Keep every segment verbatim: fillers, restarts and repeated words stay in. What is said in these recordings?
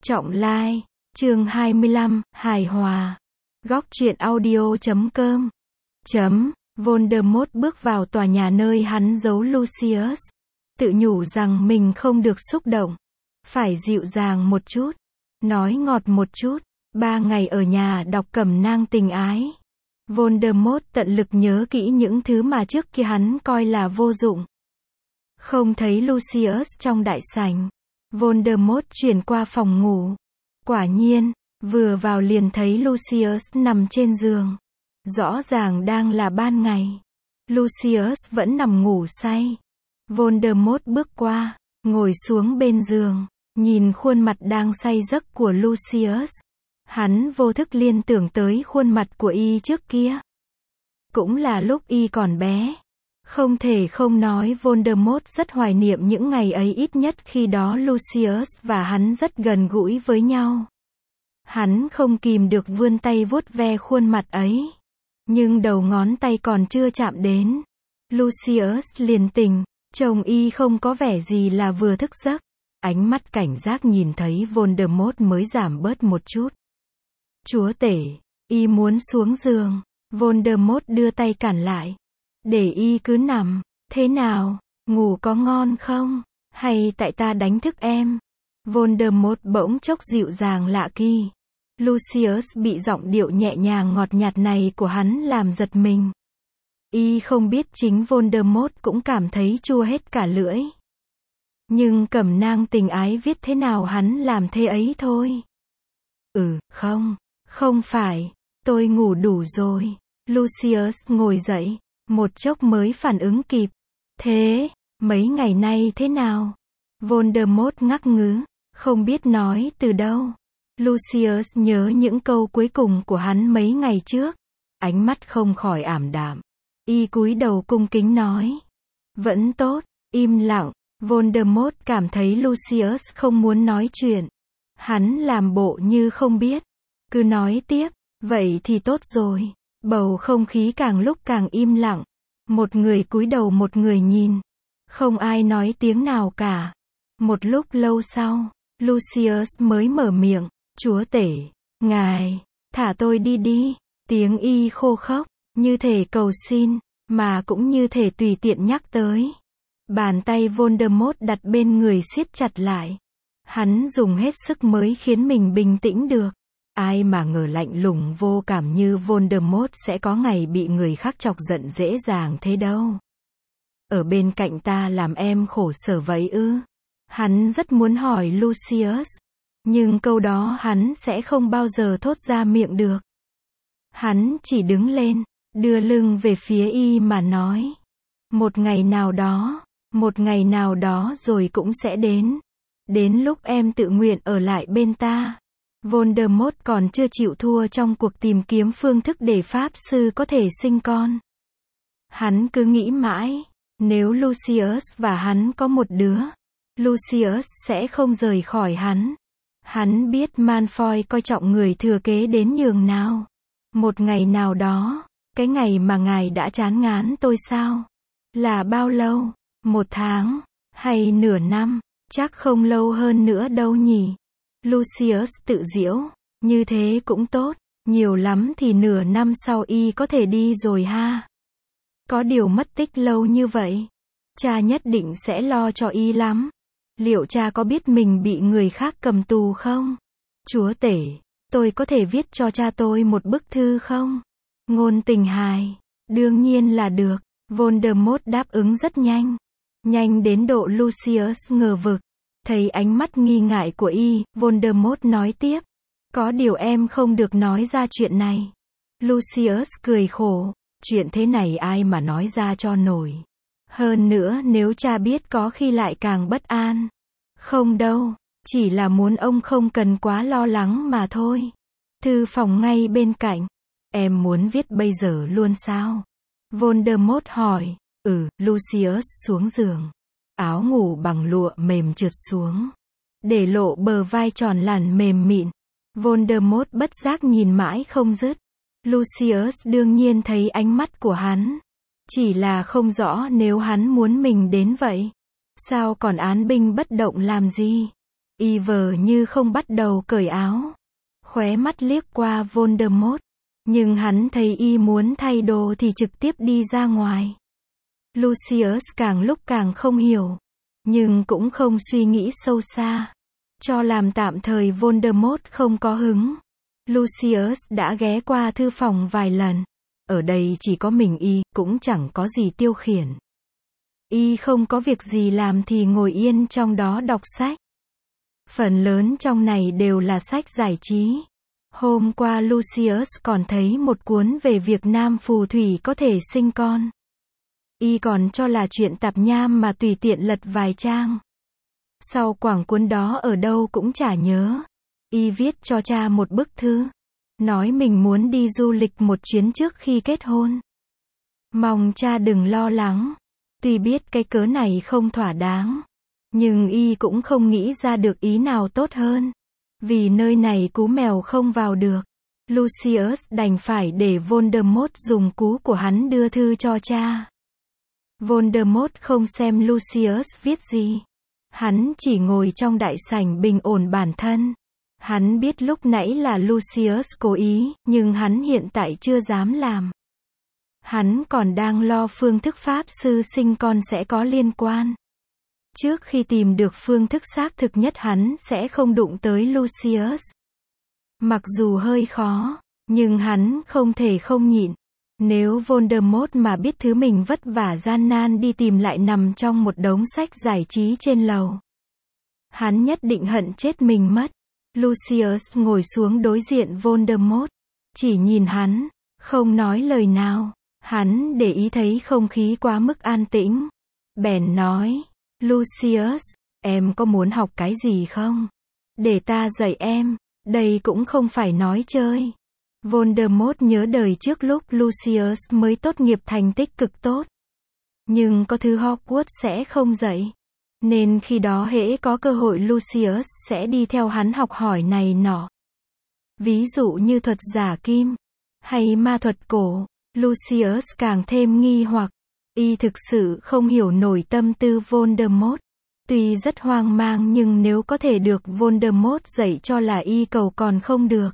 Trọng Lai, chương hai mươi lăm, hài hòa. Góc truyện audio chấm com. Chấm. Voldemort bước vào tòa nhà nơi hắn giấu Lucius. Tự nhủ rằng mình không được xúc động. Phải dịu dàng một chút. Nói ngọt một chút. Ba ngày ở nhà đọc cẩm nang tình ái. Voldemort tận lực nhớ kỹ những thứ mà trước kia hắn coi là vô dụng. Không thấy Lucius trong đại sảnh. Voldemort chuyển qua phòng ngủ. Quả nhiên, vừa vào liền thấy Lucius nằm trên giường. Rõ ràng đang là ban ngày. Lucius vẫn nằm ngủ say. Voldemort bước qua, ngồi xuống bên giường, nhìn khuôn mặt đang say giấc của Lucius. Hắn vô thức liên tưởng tới khuôn mặt của y trước kia. Cũng là lúc y còn bé. Không thể không nói Voldemort rất hoài niệm những ngày ấy, ít nhất khi đó Lucius và hắn rất gần gũi với nhau. Hắn không kìm được vươn tay vuốt ve khuôn mặt ấy. Nhưng đầu ngón tay còn chưa chạm đến. Lucius liền tỉnh, trông y không có vẻ gì là vừa thức giấc. Ánh mắt cảnh giác nhìn thấy Voldemort mới giảm bớt một chút. Chúa tể, y muốn xuống giường. Voldemort đưa tay cản lại. Để y cứ nằm. Thế nào, ngủ có ngon không? Hay tại ta đánh thức em? Voldemort bỗng chốc dịu dàng lạ kỳ. Lucius bị giọng điệu nhẹ nhàng ngọt nhạt này của hắn làm giật mình. Y không biết chính Voldemort cũng cảm thấy chua hết cả lưỡi. Nhưng cẩm nang tình ái viết thế nào hắn làm thế ấy thôi. Ừ, không, không phải, tôi ngủ đủ rồi. Lucius ngồi dậy, một chốc mới phản ứng kịp. Thế, mấy ngày nay thế nào? Voldemort ngắc ngứ, không biết nói từ đâu. Lucius nhớ những câu cuối cùng của hắn mấy ngày trước. Ánh mắt không khỏi ảm đạm. Y cúi đầu cung kính nói. Vẫn tốt, im lặng. Voldemort cảm thấy Lucius không muốn nói chuyện. Hắn làm bộ như không biết. Cứ nói tiếp, vậy thì tốt rồi. Bầu không khí càng lúc càng im lặng. Một người cúi đầu một người nhìn. Không ai nói tiếng nào cả. Một lúc lâu sau, Lucius mới mở miệng. Chúa tể, ngài, thả tôi đi đi. Tiếng y khô khốc, như thể cầu xin, mà cũng như thể tùy tiện nhắc tới. Bàn tay Voldemort đặt bên người siết chặt lại. Hắn dùng hết sức mới khiến mình bình tĩnh được. Ai mà ngờ lạnh lùng vô cảm như Voldemort sẽ có ngày bị người khác chọc giận dễ dàng thế đâu. Ở bên cạnh ta làm em khổ sở vậy ư? Hắn rất muốn hỏi Lucius. Nhưng câu đó hắn sẽ không bao giờ thốt ra miệng được. Hắn chỉ đứng lên, đưa lưng về phía y mà nói. Một ngày nào đó, một ngày nào đó rồi cũng sẽ đến. Đến lúc em tự nguyện ở lại bên ta. Voldemort còn chưa chịu thua trong cuộc tìm kiếm phương thức để Pháp Sư có thể sinh con. Hắn cứ nghĩ mãi, nếu Lucius và hắn có một đứa, Lucius sẽ không rời khỏi hắn. Hắn biết Malfoy coi trọng người thừa kế đến nhường nào. Một ngày nào đó, cái ngày mà ngài đã chán ngán tôi sao? Là bao lâu? Một tháng? Hay nửa năm? Chắc không lâu hơn nữa đâu nhỉ? Lucius tự giễu, như thế cũng tốt, nhiều lắm thì nửa năm sau y có thể đi rồi ha. Có điều mất tích lâu như vậy, cha nhất định sẽ lo cho y lắm. Liệu cha có biết mình bị người khác cầm tù không? Chúa tể, tôi có thể viết cho cha tôi một bức thư không? Ngôn tình hài, đương nhiên là được. Voldemort đáp ứng rất nhanh. Nhanh đến độ Lucius ngờ vực. Thấy ánh mắt nghi ngại của y, Voldemort nói tiếp. Có điều em không được nói ra chuyện này. Lucius cười khổ. Chuyện thế này ai mà nói ra cho nổi. Hơn nữa nếu cha biết có khi lại càng bất an. Không đâu, chỉ là muốn ông không cần quá lo lắng mà thôi. Thư phòng ngay bên cạnh. Em muốn viết bây giờ luôn sao? Voldemort hỏi. Ừ, Lucius xuống giường. Áo ngủ bằng lụa mềm trượt xuống. Để lộ bờ vai tròn làn mềm mịn. Voldemort bất giác nhìn mãi không dứt. Lucius đương nhiên thấy ánh mắt của hắn. Chỉ là không rõ nếu hắn muốn mình đến vậy. Sao còn án binh bất động làm gì? Y vờ như không bắt đầu cởi áo. Khóe mắt liếc qua Voldemort. Nhưng hắn thấy y muốn thay đồ thì trực tiếp đi ra ngoài. Lucius càng lúc càng không hiểu. Nhưng cũng không suy nghĩ sâu xa. Cho làm tạm thời Voldemort không có hứng. Lucius đã ghé qua thư phòng vài lần. Ở đây chỉ có mình y, cũng chẳng có gì tiêu khiển. Y không có việc gì làm thì ngồi yên trong đó đọc sách. Phần lớn trong này đều là sách giải trí. Hôm qua Lucius còn thấy một cuốn về việc nam phù thủy có thể sinh con. Y còn cho là chuyện tạp nham mà tùy tiện lật vài trang. Sau quảng cuốn đó ở đâu cũng chả nhớ. Y viết cho cha một bức thư. Nói mình muốn đi du lịch một chuyến trước khi kết hôn. Mong cha đừng lo lắng. Tuy biết cái cớ này không thỏa đáng. Nhưng y cũng không nghĩ ra được ý nào tốt hơn. Vì nơi này cú mèo không vào được. Lucius đành phải để Voldemort dùng cú của hắn đưa thư cho cha. Voldemort không xem Lucius viết gì. Hắn chỉ ngồi trong đại sảnh bình ổn bản thân. Hắn biết lúc nãy là Lucius cố ý, nhưng hắn hiện tại chưa dám làm. Hắn còn đang lo phương thức pháp sư sinh con sẽ có liên quan. Trước khi tìm được phương thức xác thực nhất hắn sẽ không đụng tới Lucius. Mặc dù hơi khó, nhưng hắn không thể không nhịn. Nếu Voldemort mà biết thứ mình vất vả gian nan đi tìm lại nằm trong một đống sách giải trí trên lầu. Hắn nhất định hận chết mình mất. Lucius ngồi xuống đối diện Voldemort. Chỉ nhìn hắn, không nói lời nào. Hắn để ý thấy không khí quá mức an tĩnh. Bèn nói, Lucius, em có muốn học cái gì không? Để ta dạy em, đây cũng không phải nói chơi. Voldemort nhớ đời trước lúc Lucius mới tốt nghiệp thành tích cực tốt. Nhưng có thứ Hogwarts sẽ không dạy. Nên khi đó hễ có cơ hội Lucius sẽ đi theo hắn học hỏi này nọ. Ví dụ như thuật giả kim, hay ma thuật cổ, Lucius càng thêm nghi hoặc. Y thực sự không hiểu nổi tâm tư Voldemort. Tuy rất hoang mang nhưng nếu có thể được Voldemort dạy cho là y cầu còn không được.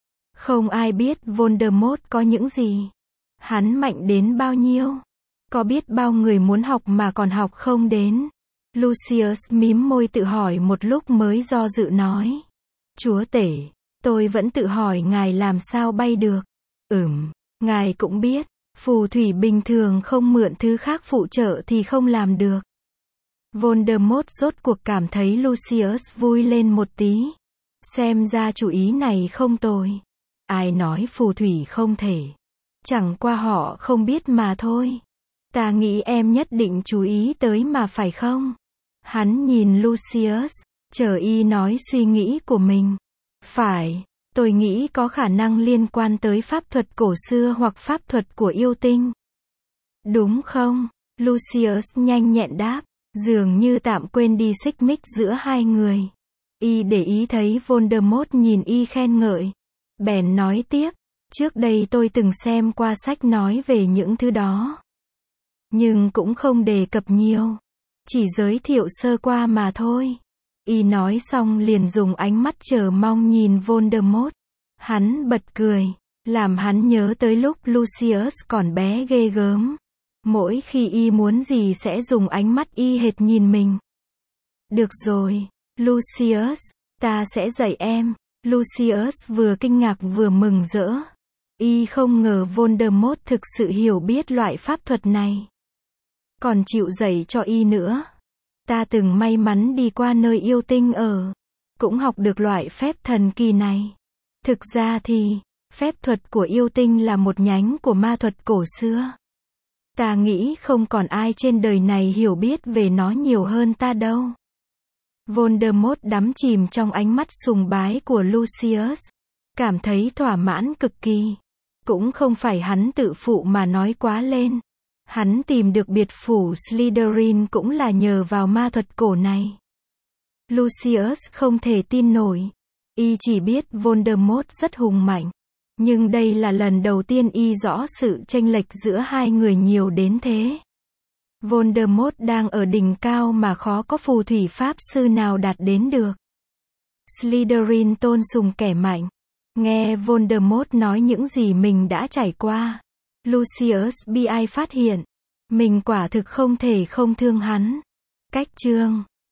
Không ai biết Voldemort có những gì. Hắn mạnh đến bao nhiêu. Có biết bao người muốn học mà còn học không đến. Lucius mím môi tự hỏi một lúc mới do dự nói. Chúa tể, tôi vẫn tự hỏi ngài làm sao bay được. Ừm, ngài cũng biết, phù thủy bình thường không mượn thứ khác phụ trợ thì không làm được. Voldemort rốt cuộc cảm thấy Lucius vui lên một tí. Xem ra chủ ý này không tồi. Ai nói phù thủy không thể. Chẳng qua họ không biết mà thôi. Ta nghĩ em nhất định chú ý tới mà phải không? Hắn nhìn Lucius, chờ y nói suy nghĩ của mình. Phải, tôi nghĩ có khả năng liên quan tới pháp thuật cổ xưa hoặc pháp thuật của yêu tinh. Đúng không? Lucius nhanh nhẹn đáp, dường như tạm quên đi xích mích giữa hai người. Y để ý thấy Voldemort nhìn y khen ngợi. Bèn nói tiếp, trước đây tôi từng xem qua sách nói về những thứ đó. Nhưng cũng không đề cập nhiều. Chỉ giới thiệu sơ qua mà thôi. Y nói xong liền dùng ánh mắt chờ mong nhìn Voldemort. Hắn bật cười, làm hắn nhớ tới lúc Lucius còn bé ghê gớm. Mỗi khi y muốn gì sẽ dùng ánh mắt y hệt nhìn mình. Được rồi, Lucius, ta sẽ dạy em. Lucius vừa kinh ngạc vừa mừng rỡ. Y không ngờ Voldemort thực sự hiểu biết loại pháp thuật này. Còn chịu dạy cho y nữa. Ta từng may mắn đi qua nơi yêu tinh ở. Cũng học được loại phép thần kỳ này. Thực ra thì, phép thuật của yêu tinh là một nhánh của ma thuật cổ xưa. Ta nghĩ không còn ai trên đời này hiểu biết về nó nhiều hơn ta đâu. Voldemort đắm chìm trong ánh mắt sùng bái của Lucius. Cảm thấy thỏa mãn cực kỳ. Cũng không phải hắn tự phụ mà nói quá lên. Hắn tìm được biệt phủ Slytherin cũng là nhờ vào ma thuật cổ này. Lucius không thể tin nổi. Y chỉ biết Voldemort rất hùng mạnh. Nhưng đây là lần đầu tiên y rõ sự chênh lệch giữa hai người nhiều đến thế. Voldemort đang ở đỉnh cao mà khó có phù thủy pháp sư nào đạt đến được. Slytherin tôn sùng kẻ mạnh. Nghe Voldemort nói những gì mình đã trải qua, Lucius bi ai phát hiện, mình quả thực không thể không thương hắn. Cách chương